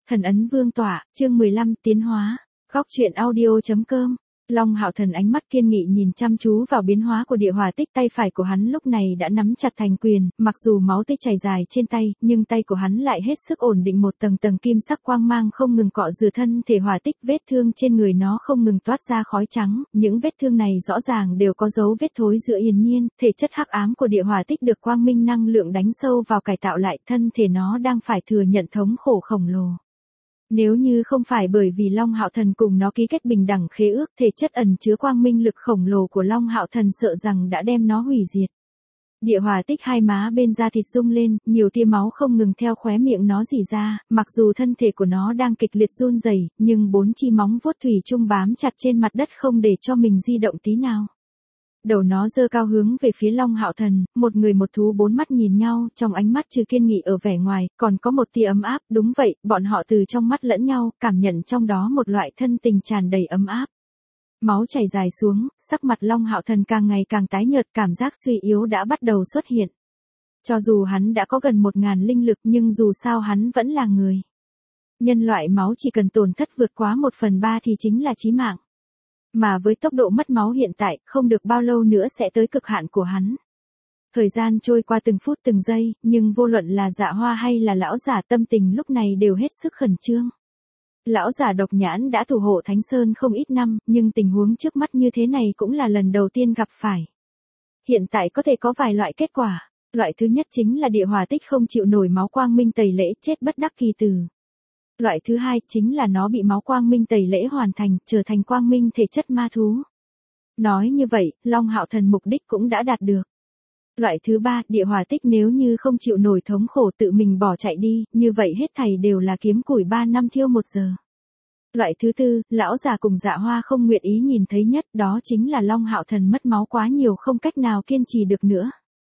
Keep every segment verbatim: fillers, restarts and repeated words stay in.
Thần ấn vương tỏa, chương mười lăm, tiến hóa. Góc truyện audio.com. Long Hạo Thần ánh mắt kiên nghị nhìn chăm chú vào biến hóa của địa hỏa tích, tay phải của hắn lúc này đã nắm chặt thành quyền, mặc dù máu tươi chảy dài trên tay, nhưng tay của hắn lại hết sức ổn định, một tầng tầng kim sắc quang mang không ngừng cọ rửa thân thể hỏa tích, vết thương trên người nó không ngừng toát ra khói trắng, những vết thương này rõ ràng đều có dấu vết thối rữa yên nhiên, thể chất hắc ám của địa hỏa tích được quang minh năng lượng đánh sâu vào cải tạo lại, thân thể nó đang phải thừa nhận thống khổ khổng lồ. Nếu như không phải bởi vì Long Hạo Thần cùng nó ký kết bình đẳng khế ước, thể chất ẩn chứa quang minh lực khổng lồ của Long Hạo Thần sợ rằng đã đem nó hủy diệt. Địa hỏa tích hai má bên da thịt rung lên, nhiều tia máu không ngừng theo khóe miệng nó rỉ ra, mặc dù thân thể của nó đang kịch liệt run rẩy, nhưng bốn chi móng vuốt thủy chung bám chặt trên mặt đất không để cho mình di động tí nào. Đầu nó giơ cao hướng về phía Long Hạo Thần, một người một thú bốn mắt nhìn nhau, trong ánh mắt trừ kiên nghị ở vẻ ngoài, còn có một tia ấm áp, đúng vậy, bọn họ từ trong mắt lẫn nhau, cảm nhận trong đó một loại thân tình tràn đầy ấm áp. Máu chảy dài xuống, sắc mặt Long Hạo Thần càng ngày càng tái nhợt, cảm giác suy yếu đã bắt đầu xuất hiện. Cho dù hắn đã có gần một ngàn linh lực nhưng dù sao hắn vẫn là người. Nhân loại máu chỉ cần tổn thất vượt quá một phần ba thì chính là chí mạng. Mà với tốc độ mất máu hiện tại, không được bao lâu nữa sẽ tới cực hạn của hắn. Thời gian trôi qua từng phút từng giây, nhưng vô luận là Dạ Hoa hay là lão giả tâm tình lúc này đều hết sức khẩn trương. Lão giả độc nhãn đã thủ hộ Thánh Sơn không ít năm, nhưng tình huống trước mắt như thế này cũng là lần đầu tiên gặp phải. Hiện tại có thể có vài loại kết quả. Loại thứ nhất chính là địa hỏa tích không chịu nổi máu quang minh tẩy lễ, chết bất đắc kỳ tử. Loại thứ hai chính là nó bị máu quang minh tẩy lễ hoàn thành, trở thành quang minh thể chất ma thú. Nói như vậy, Long Hạo Thần mục đích cũng đã đạt được. Loại thứ ba, địa hỏa tích nếu như không chịu nổi thống khổ tự mình bỏ chạy đi, như vậy hết thảy đều là kiếm củi ba năm thiêu một giờ. Loại thứ tư, lão già cùng Dạ Hoa không nguyện ý nhìn thấy nhất, đó chính là Long Hạo Thần mất máu quá nhiều không cách nào kiên trì được nữa.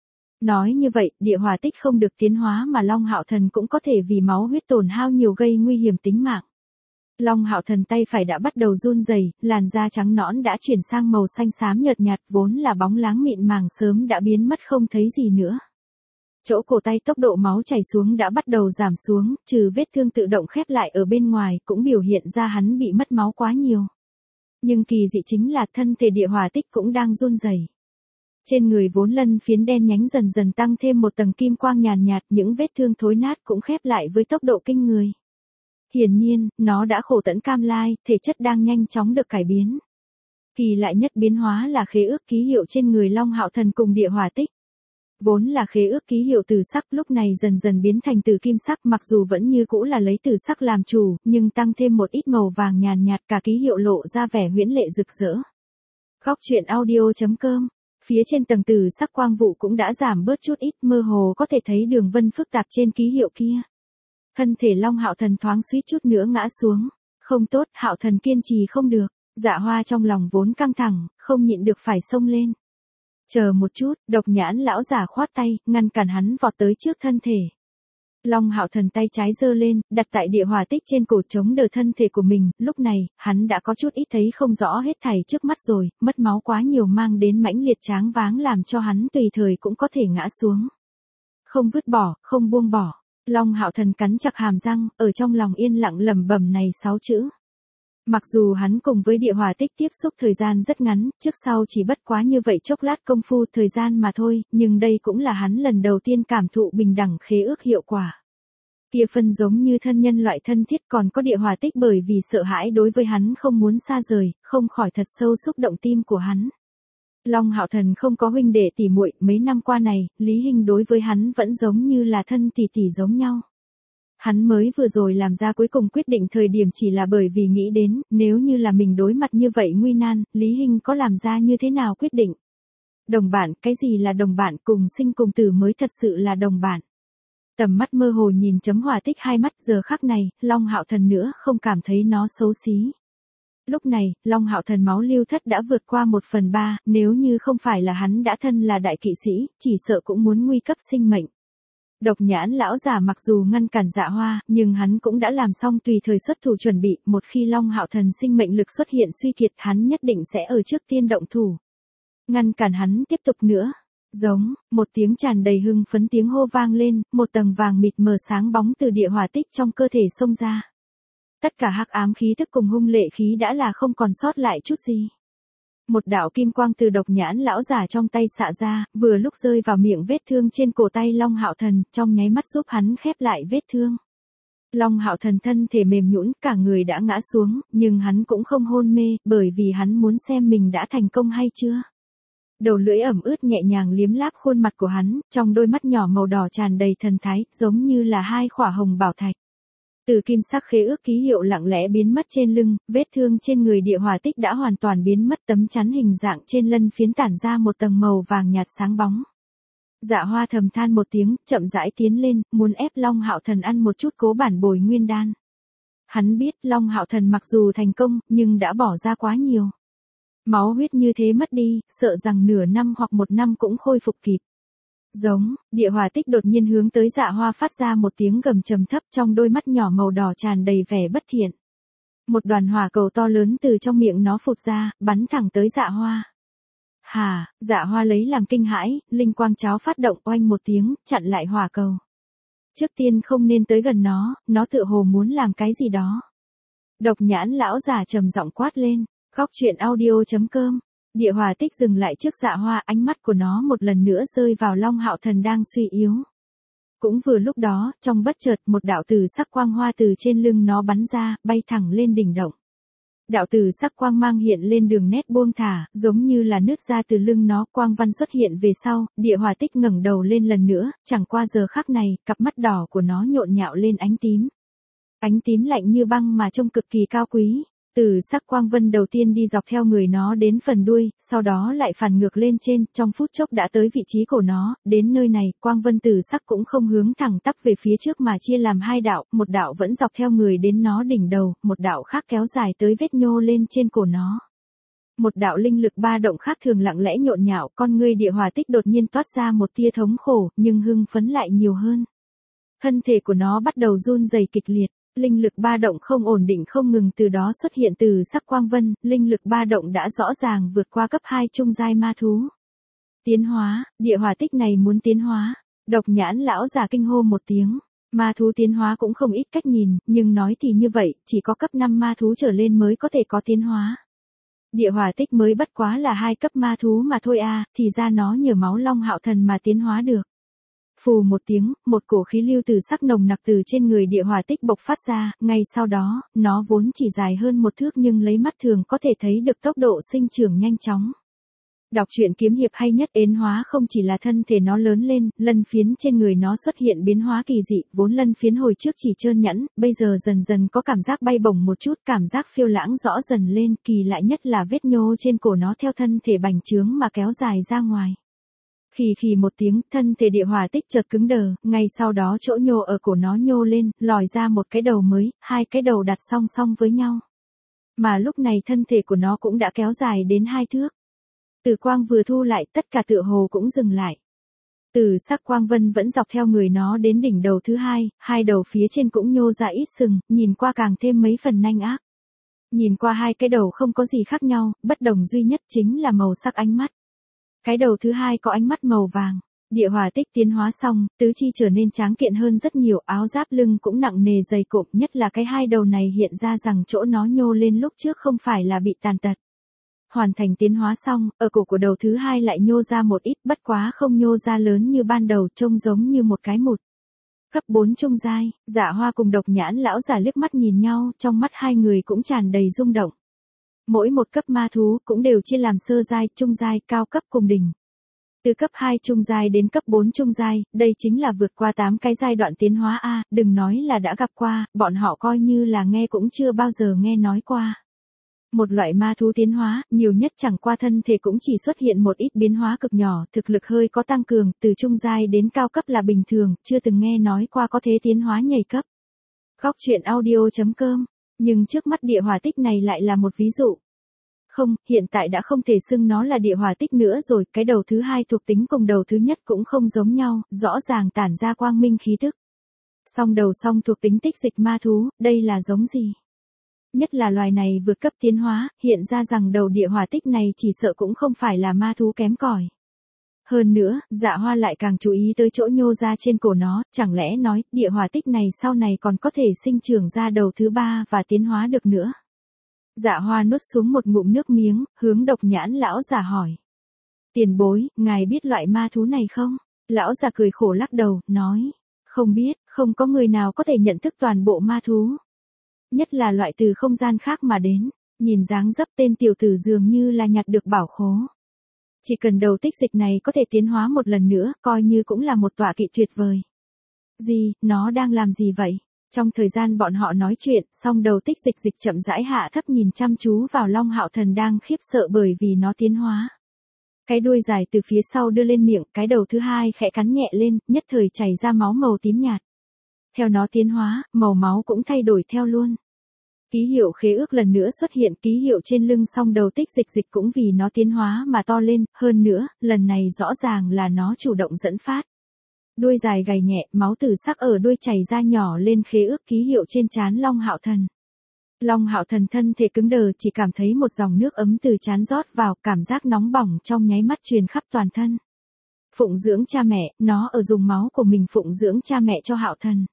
Nói như vậy, địa hỏa tích không được tiến hóa mà Long Hạo Thần cũng có thể vì máu huyết tổn hao nhiều gây nguy hiểm tính mạng. Long Hạo Thần tay phải đã bắt đầu run rẩy, làn da trắng nõn đã chuyển sang màu xanh xám nhợt nhạt, vốn là bóng láng mịn màng sớm đã biến mất không thấy gì nữa. Chỗ cổ tay tốc độ máu chảy xuống đã bắt đầu giảm xuống, trừ vết thương tự động khép lại ở bên ngoài cũng biểu hiện ra hắn bị mất máu quá nhiều. Nhưng kỳ dị chính là thân thể địa hỏa tích cũng đang run rẩy. Trên người vốn lân phiến đen nhánh dần dần tăng thêm một tầng kim quang nhàn nhạt, những vết thương thối nát cũng khép lại với tốc độ kinh người. Hiển nhiên, nó đã khổ tận cam lai, thể chất đang nhanh chóng được cải biến. Kỳ lạ nhất biến hóa là khế ước ký hiệu trên người Long Hạo Thần cùng địa hỏa tích. Vốn là khế ước ký hiệu từ sắc lúc này dần dần biến thành từ kim sắc, mặc dù vẫn như cũ là lấy từ sắc làm chủ, nhưng tăng thêm một ít màu vàng nhàn nhạt, cả ký hiệu lộ ra vẻ huyễn lệ rực rỡ. Góc truyện audio.com. Phía trên tầng từ sắc quang vụ cũng đã giảm bớt chút ít, mơ hồ có thể thấy đường vân phức tạp trên ký hiệu kia. Thân thể Long Hạo Thần thoáng suýt chút nữa ngã xuống. Không tốt, Hạo Thần kiên trì không được. Dạ Hoa trong lòng vốn căng thẳng, không nhịn được phải xông lên. Chờ một chút, độc nhãn lão giả khoát tay, ngăn cản hắn vọt tới trước thân thể. Long Hạo Thần tay trái giơ lên, đặt tại địa hỏa tích trên cổ chống đỡ thân thể của mình, lúc này, hắn đã có chút ít thấy không rõ hết thảy trước mắt rồi, mất máu quá nhiều mang đến mãnh liệt tráng váng làm cho hắn tùy thời cũng có thể ngã xuống. Không vứt bỏ, không buông bỏ. Long Hạo Thần cắn chặt hàm răng, ở trong lòng yên lặng lẩm bẩm này sáu chữ. Mặc dù hắn cùng với địa hỏa tích tiếp xúc thời gian rất ngắn, trước sau chỉ bất quá như vậy chốc lát công phu thời gian mà thôi, nhưng đây cũng là hắn lần đầu tiên cảm thụ bình đẳng khế ước hiệu quả. Kia phân giống như thân nhân loại thân thiết, còn có địa hỏa tích bởi vì sợ hãi đối với hắn không muốn xa rời, không khỏi thật sâu xúc động tim của hắn. Long Hạo Thần không có huynh đệ tỷ muội, mấy năm qua này, Lý Hinh đối với hắn vẫn giống như là thân tỷ tỷ giống nhau. Hắn mới vừa rồi làm ra cuối cùng quyết định thời điểm chỉ là bởi vì nghĩ đến, nếu như là mình đối mặt như vậy nguy nan, Lý Hinh có làm ra như thế nào quyết định. Đồng bạn, cái gì là đồng bạn, cùng sinh cùng tử mới thật sự là đồng bạn. Tầm mắt mơ hồ nhìn chấm hỏa tích hai mắt, giờ khắc này, Long Hạo Thần nữa không cảm thấy nó xấu xí. Lúc này, Long Hạo Thần máu lưu thất đã vượt qua một phần ba, nếu như không phải là hắn đã thân là đại kỵ sĩ, chỉ sợ cũng muốn nguy cấp sinh mệnh. Độc nhãn lão giả mặc dù ngăn cản Dạ Hoa, nhưng hắn cũng đã làm xong tùy thời xuất thủ chuẩn bị, một khi Long Hạo Thần sinh mệnh lực xuất hiện suy kiệt, hắn nhất định sẽ ở trước tiên động thủ. Ngăn cản hắn tiếp tục nữa. Giống, một tiếng tràn đầy hưng phấn tiếng hô vang lên, một tầng vàng mịt mờ sáng bóng từ địa hỏa tích trong cơ thể xông ra. Tất cả hắc ám khí tức cùng hung lệ khí đã là không còn sót lại chút gì. Một đạo kim quang từ độc nhãn lão giả trong tay xạ ra, vừa lúc rơi vào miệng vết thương trên cổ tay Long Hạo Thần, trong nháy mắt giúp hắn khép lại vết thương. Long Hạo Thần thân thể mềm nhũn, cả người đã ngã xuống, nhưng hắn cũng không hôn mê, bởi vì hắn muốn xem mình đã thành công hay chưa. Đầu lưỡi ẩm ướt nhẹ nhàng liếm láp khuôn mặt của hắn, trong đôi mắt nhỏ màu đỏ tràn đầy thần thái, giống như là hai khỏa hồng bảo thạch. Từ kim sắc khế ước ký hiệu lặng lẽ biến mất trên lưng, vết thương trên người Địa Hỏa Tích đã hoàn toàn biến mất, tấm chắn hình dạng trên lân phiến tản ra một tầng màu vàng nhạt sáng bóng. Dạ Hoa thầm than một tiếng, chậm rãi tiến lên, muốn ép Long Hạo Thần ăn một chút cố bản bồi nguyên đan. Hắn biết Long Hạo Thần mặc dù thành công, nhưng đã bỏ ra quá nhiều. Máu huyết như thế mất đi, sợ rằng nửa năm hoặc một năm cũng khôi phục kịp. Giống, Địa Hỏa Tích đột nhiên hướng tới Dạ Hoa phát ra một tiếng gầm trầm thấp, trong đôi mắt nhỏ màu đỏ tràn đầy vẻ bất thiện. Một đoàn hỏa cầu to lớn từ trong miệng nó phụt ra, bắn thẳng tới Dạ Hoa. Hà, Dạ Hoa lấy làm kinh hãi, linh quang cháo phát động oanh một tiếng, chặn lại hỏa cầu. Trước tiên không nên tới gần nó, nó tựa hồ muốn làm cái gì đó. Độc nhãn lão già trầm giọng quát lên, khóc chuyện audio chấm com. Địa Hỏa Tích dừng lại trước Dạ Hoa, ánh mắt của nó một lần nữa rơi vào Long Hạo Thần đang suy yếu. Cũng vừa lúc đó, trong bất chợt một đạo tử sắc quang hoa từ trên lưng nó bắn ra, bay thẳng lên đỉnh động. Đạo tử sắc quang mang hiện lên đường nét buông thả, giống như là nứt ra từ lưng nó, quang văn xuất hiện về sau, Địa Hỏa Tích ngẩng đầu lên lần nữa, chẳng qua giờ khắc này, cặp mắt đỏ của nó nhộn nhạo lên ánh tím. Ánh tím lạnh như băng mà trông cực kỳ cao quý. Từ sắc quang vân đầu tiên đi dọc theo người nó đến phần đuôi, sau đó lại phản ngược lên trên, trong phút chốc đã tới vị trí của nó, đến nơi này, quang vân từ sắc cũng không hướng thẳng tắp về phía trước mà chia làm hai đạo, một đạo vẫn dọc theo người đến nó đỉnh đầu, một đạo khác kéo dài tới vết nhô lên trên cổ nó. Một đạo linh lực ba động khác thường lặng lẽ nhộn nhạo, con ngươi Địa Hỏa Tích đột nhiên toát ra một tia thống khổ, nhưng hưng phấn lại nhiều hơn. Thân thể của nó bắt đầu run rẩy kịch liệt. Linh lực ba động không ổn định không ngừng từ đó xuất hiện từ sắc quang vân, linh lực ba động đã rõ ràng vượt qua cấp hai trung giai ma thú. Tiến hóa, Địa Hỏa Tích này muốn tiến hóa. Độc nhãn lão già kinh hô một tiếng. Ma thú tiến hóa cũng không ít cách nhìn, nhưng nói thì như vậy, chỉ có cấp năm ma thú trở lên mới có thể có tiến hóa. Địa Hỏa Tích mới bất quá là hai cấp ma thú mà thôi à, thì ra nó nhờ máu Long Hạo Thần mà tiến hóa được. Phù một tiếng, một cổ khí lưu từ sắc nồng nặc từ trên người Địa Hỏa Tích bộc phát ra, ngay sau đó, nó vốn chỉ dài hơn một thước nhưng lấy mắt thường có thể thấy được tốc độ sinh trưởng nhanh chóng. Đọc truyện kiếm hiệp hay nhất, ến hóa không chỉ là thân thể nó lớn lên, lân phiến trên người nó xuất hiện biến hóa kỳ dị, vốn lân phiến hồi trước chỉ trơn nhẵn, bây giờ dần dần có cảm giác bay bổng một chút, cảm giác phiêu lãng rõ dần lên, kỳ lạ nhất là vết nhô trên cổ nó theo thân thể bành trướng mà kéo dài ra ngoài. Khì khì một tiếng, thân thể Địa Hỏa Tích chợt cứng đờ, ngay sau đó chỗ nhô ở cổ nó nhô lên, lòi ra một cái đầu mới, hai cái đầu đặt song song với nhau. Mà lúc này thân thể của nó cũng đã kéo dài đến hai thước. Từ quang vừa thu lại, tất cả tựa hồ cũng dừng lại. Từ sắc quang vân vẫn dọc theo người nó đến đỉnh đầu thứ hai, hai đầu phía trên cũng nhô ra ít sừng, nhìn qua càng thêm mấy phần nanh ác. Nhìn qua hai cái đầu không có gì khác nhau, bất đồng duy nhất chính là màu sắc ánh mắt. Cái đầu thứ hai có ánh mắt màu vàng. Địa Hỏa Tích tiến hóa xong, tứ chi trở nên tráng kiện hơn rất nhiều, áo giáp lưng cũng nặng nề dày cộm, nhất là cái hai đầu này hiện ra rằng chỗ nó nhô lên lúc trước không phải là bị tàn tật. Hoàn thành tiến hóa xong, ở cổ của đầu thứ hai lại nhô ra một ít, bất quá không nhô ra lớn như ban đầu, trông giống như một cái mụt. Cấp bốn trung giai, Dạ Hoa cùng Độc nhãn lão già liếc mắt nhìn nhau, trong mắt hai người cũng tràn đầy rung động. Mỗi một cấp ma thú cũng đều chia làm sơ giai, trung giai, cao cấp cùng đỉnh. Từ cấp hai trung giai đến cấp bốn trung giai, đây chính là vượt qua tám cái giai đoạn tiến hóa a, đừng nói là đã gặp qua, bọn họ coi như là nghe cũng chưa bao giờ nghe nói qua. Một loại ma thú tiến hóa, nhiều nhất chẳng qua thân thể cũng chỉ xuất hiện một ít biến hóa cực nhỏ, thực lực hơi có tăng cường, từ trung giai đến cao cấp là bình thường, chưa từng nghe nói qua có thế tiến hóa nhảy cấp. Khóc chuyện audio chấm com. Nhưng trước mắt Địa Hỏa Tích này lại là một ví dụ. Không, hiện tại đã không thể xưng nó là Địa Hỏa Tích nữa rồi, cái đầu thứ hai thuộc tính cùng đầu thứ nhất cũng không giống nhau, rõ ràng tản ra quang minh khí tức. Song đầu song thuộc tính tích dịch ma thú, đây là giống gì? Nhất là loài này vượt cấp tiến hóa, hiện ra rằng đầu Địa Hỏa Tích này chỉ sợ cũng không phải là ma thú kém cỏi. Hơn nữa, Dạ Hoa lại càng chú ý tới chỗ nhô ra trên cổ nó, chẳng lẽ nói, địa hỏa tích này sau này còn có thể sinh trưởng ra đầu thứ ba và tiến hóa được nữa. Dạ Hoa nuốt xuống một ngụm nước miếng, hướng Độc Nhãn lão già hỏi. Tiền bối, ngài biết loại ma thú này không? Lão già cười khổ lắc đầu, nói. Không biết, không có người nào có thể nhận thức toàn bộ ma thú. Nhất là loại từ không gian khác mà đến, nhìn dáng dấp tên tiểu tử dường như là nhặt được bảo khố. Chỉ cần đầu tích dịch này có thể tiến hóa một lần nữa, coi như cũng là một tọa kỵ tuyệt vời. Gì, nó đang làm gì vậy? Trong thời gian bọn họ nói chuyện, song đầu tích dịch dịch chậm rãi hạ thấp nhìn chăm chú vào Long Hạo Thần đang khiếp sợ bởi vì nó tiến hóa. Cái đuôi dài từ phía sau đưa lên miệng, cái đầu thứ hai khẽ cắn nhẹ lên, nhất thời chảy ra máu màu tím nhạt. Theo nó tiến hóa, màu máu cũng thay đổi theo luôn. Ký hiệu khế ước lần nữa xuất hiện, ký hiệu trên lưng song đầu tích dịch dịch cũng vì nó tiến hóa mà to lên, hơn nữa, lần này rõ ràng là nó chủ động dẫn phát. Đuôi dài gầy nhẹ, máu tử sắc ở đuôi chảy ra nhỏ lên khế ước ký hiệu trên trán Long Hạo Thần. Long Hạo Thần thân thể cứng đờ, chỉ cảm thấy một dòng nước ấm từ trán rót vào, cảm giác nóng bỏng trong nháy mắt truyền khắp toàn thân. Phụng dưỡng cha mẹ, nó ở dùng máu của mình phụng dưỡng cha mẹ cho Hạo Thần.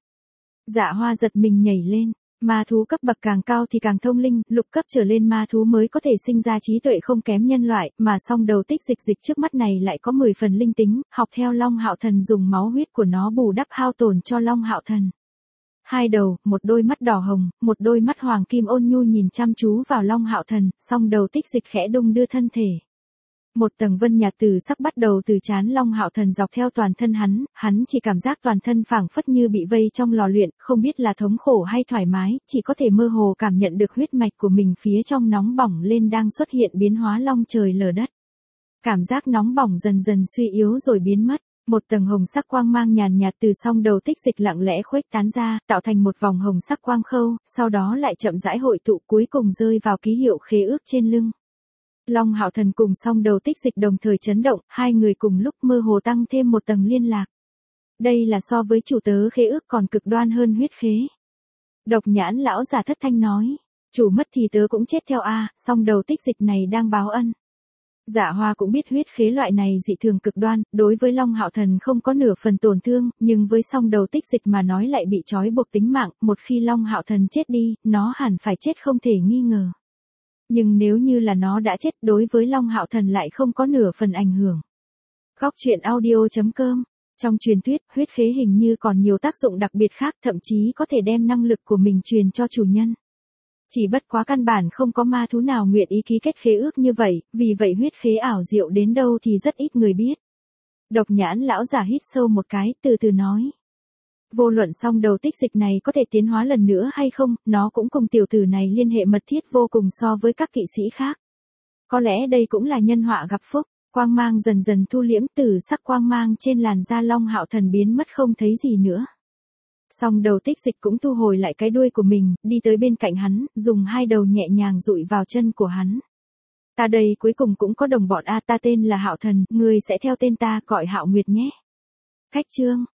Dạ Hoa giật mình nhảy lên. Ma thú cấp bậc càng cao thì càng thông linh, lục cấp trở lên ma thú mới có thể sinh ra trí tuệ không kém nhân loại, mà song đầu tích dịch dịch trước mắt này lại có mười phần linh tính, học theo Long Hạo Thần dùng máu huyết của nó bù đắp hao tổn cho Long Hạo Thần. Hai đầu, một đôi mắt đỏ hồng, một đôi mắt hoàng kim ôn nhu nhìn chăm chú vào Long Hạo Thần, song đầu tích dịch khẽ đung đưa thân thể. Một tầng vân nhạt từ sắc bắt đầu từ trán Long Hạo Thần dọc theo toàn thân hắn, hắn chỉ cảm giác toàn thân phảng phất như bị vây trong lò luyện, không biết là thống khổ hay thoải mái, chỉ có thể mơ hồ cảm nhận được huyết mạch của mình phía trong nóng bỏng lên đang xuất hiện biến hóa long trời lở đất. Cảm giác nóng bỏng dần dần suy yếu rồi biến mất, một tầng hồng sắc quang mang nhàn nhạt từ song đầu tích dịch lặng lẽ khuếch tán ra, tạo thành một vòng hồng sắc quang khâu, sau đó lại chậm rãi hội tụ cuối cùng rơi vào ký hiệu khế ước trên lưng. Long Hạo Thần cùng song đầu tích dịch đồng thời chấn động, hai người cùng lúc mơ hồ tăng thêm một tầng liên lạc. Đây là so với chủ tớ khế ước còn cực đoan hơn huyết khế. Độc Nhãn lão giả thất thanh nói, chủ mất thì tớ cũng chết theo a, song đầu tích dịch này đang báo ân. Dạ Hoa cũng biết huyết khế loại này dị thường cực đoan, đối với Long Hạo Thần không có nửa phần tổn thương, nhưng với song đầu tích dịch mà nói lại bị trói buộc tính mạng, một khi Long Hạo Thần chết đi, nó hẳn phải chết không thể nghi ngờ. Nhưng nếu như là nó đã chết, đối với Long Hạo Thần lại không có nửa phần ảnh hưởng. Góc truyện audio chấm com. Trong truyền thuyết, huyết khế hình như còn nhiều tác dụng đặc biệt khác, thậm chí có thể đem năng lực của mình truyền cho chủ nhân. Chỉ bất quá căn bản không có ma thú nào nguyện ý ký kết khế ước như vậy, vì vậy huyết khế ảo diệu đến đâu thì rất ít người biết. Độc Nhãn lão giả hít sâu một cái, từ từ nói. Vô luận song đầu tích dịch này có thể tiến hóa lần nữa hay không, nó cũng cùng tiểu tử này liên hệ mật thiết vô cùng so với các kỵ sĩ khác. Có lẽ đây cũng là nhân họa gặp phúc, quang mang dần dần thu liễm, từ sắc quang mang trên làn da Long Hạo Thần biến mất không thấy gì nữa. Song đầu tích dịch cũng thu hồi lại cái đuôi của mình, đi tới bên cạnh hắn, dùng hai đầu nhẹ nhàng dụi vào chân của hắn. Ta đây cuối cùng cũng có đồng bọn a, ta tên là Hạo Thần, ngươi sẽ theo tên ta gọi Hạo Nguyệt nhé. Khách chương